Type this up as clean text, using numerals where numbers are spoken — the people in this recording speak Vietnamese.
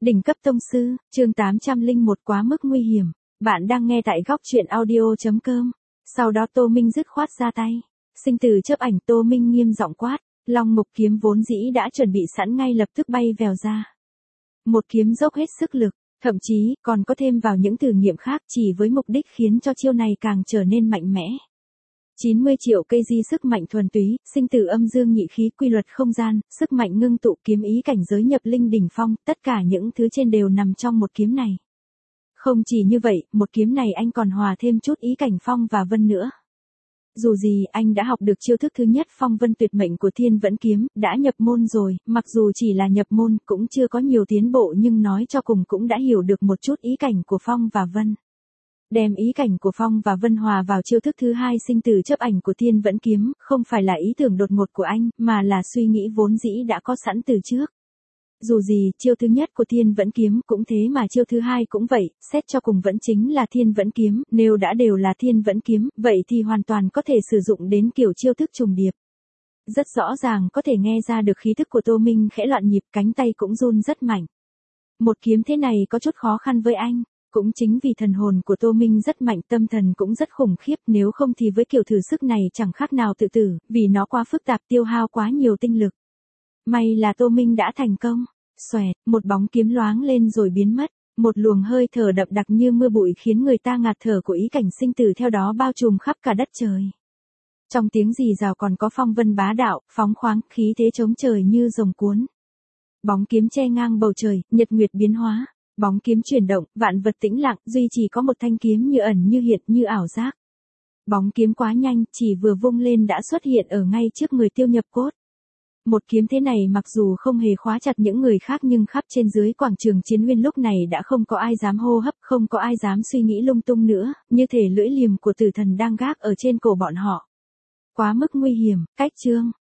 Đỉnh cấp tông sư, chương 801 quá mức nguy hiểm. Bạn đang nghe tại góc truyện audio.com. Sau đó Tô Minh dứt khoát ra tay. Sinh tử chớp ảnh, Tô Minh nghiêm giọng quát. Long mục kiếm vốn dĩ đã chuẩn bị sẵn ngay lập tức bay vèo ra. Một kiếm dốc hết sức lực, thậm chí còn có thêm vào những thử nghiệm khác chỉ với mục đích khiến cho chiêu này càng trở nên mạnh mẽ. 90 triệu cây di sức mạnh thuần túy, sinh tử âm dương nhị khí, quy luật không gian, sức mạnh ngưng tụ, kiếm ý cảnh giới nhập linh đỉnh phong, tất cả những thứ trên đều nằm trong một kiếm này. Không chỉ như vậy, một kiếm này anh còn hòa thêm chút ý cảnh phong và vân nữa. Dù gì anh đã học được chiêu thức thứ nhất phong vân tuyệt mệnh của Thiên Vẫn Kiếm, đã nhập môn rồi, mặc dù chỉ là nhập môn cũng chưa có nhiều tiến bộ nhưng nói cho cùng cũng đã hiểu được một chút ý cảnh của phong và vân. Đem ý cảnh của phong và vân hòa vào chiêu thức thứ hai sinh tử chớp ảnh của Thiên Vẫn Kiếm, không phải là ý tưởng đột ngột của anh, mà là suy nghĩ vốn dĩ đã có sẵn từ trước. Dù gì, chiêu thứ nhất của Thiên Vẫn Kiếm cũng thế mà chiêu thứ hai cũng vậy, xét cho cùng vẫn chính là Thiên Vẫn Kiếm, nếu đã đều là Thiên Vẫn Kiếm, vậy thì hoàn toàn có thể sử dụng đến kiểu chiêu thức trùng điệp. Rất rõ ràng có thể nghe ra được khí thức của Tô Minh khẽ loạn nhịp, cánh tay cũng run rất mạnh. Một kiếm thế này có chút khó khăn với anh. Cũng chính vì thần hồn của Tô Minh rất mạnh, tâm thần cũng rất khủng khiếp, nếu không thì với kiểu thử sức này chẳng khác nào tự tử, vì nó quá phức tạp, tiêu hao quá nhiều tinh lực. May là Tô Minh đã thành công. Xoẹt, một bóng kiếm loáng lên rồi biến mất, một luồng hơi thở đậm đặc như mưa bụi khiến người ta ngạt thở của ý cảnh sinh tử theo đó bao trùm khắp cả đất trời. Trong tiếng rì rào còn có phong vân bá đạo, phóng khoáng, khí thế chống trời như rồng cuốn. Bóng kiếm che ngang bầu trời, nhật nguyệt biến hóa. Bóng kiếm chuyển động, vạn vật tĩnh lặng, duy chỉ có một thanh kiếm như ẩn như hiện, như ảo giác. Bóng kiếm quá nhanh, chỉ vừa vung lên đã xuất hiện ở ngay trước người Tiêu Nhập Cốt. Một kiếm thế này mặc dù không hề khóa chặt những người khác nhưng khắp trên dưới quảng trường chiến nguyên lúc này đã không có ai dám hô hấp, không có ai dám suy nghĩ lung tung nữa, như thể lưỡi liềm của tử thần đang gác ở trên cổ bọn họ. Quá mức nguy hiểm, cách chương.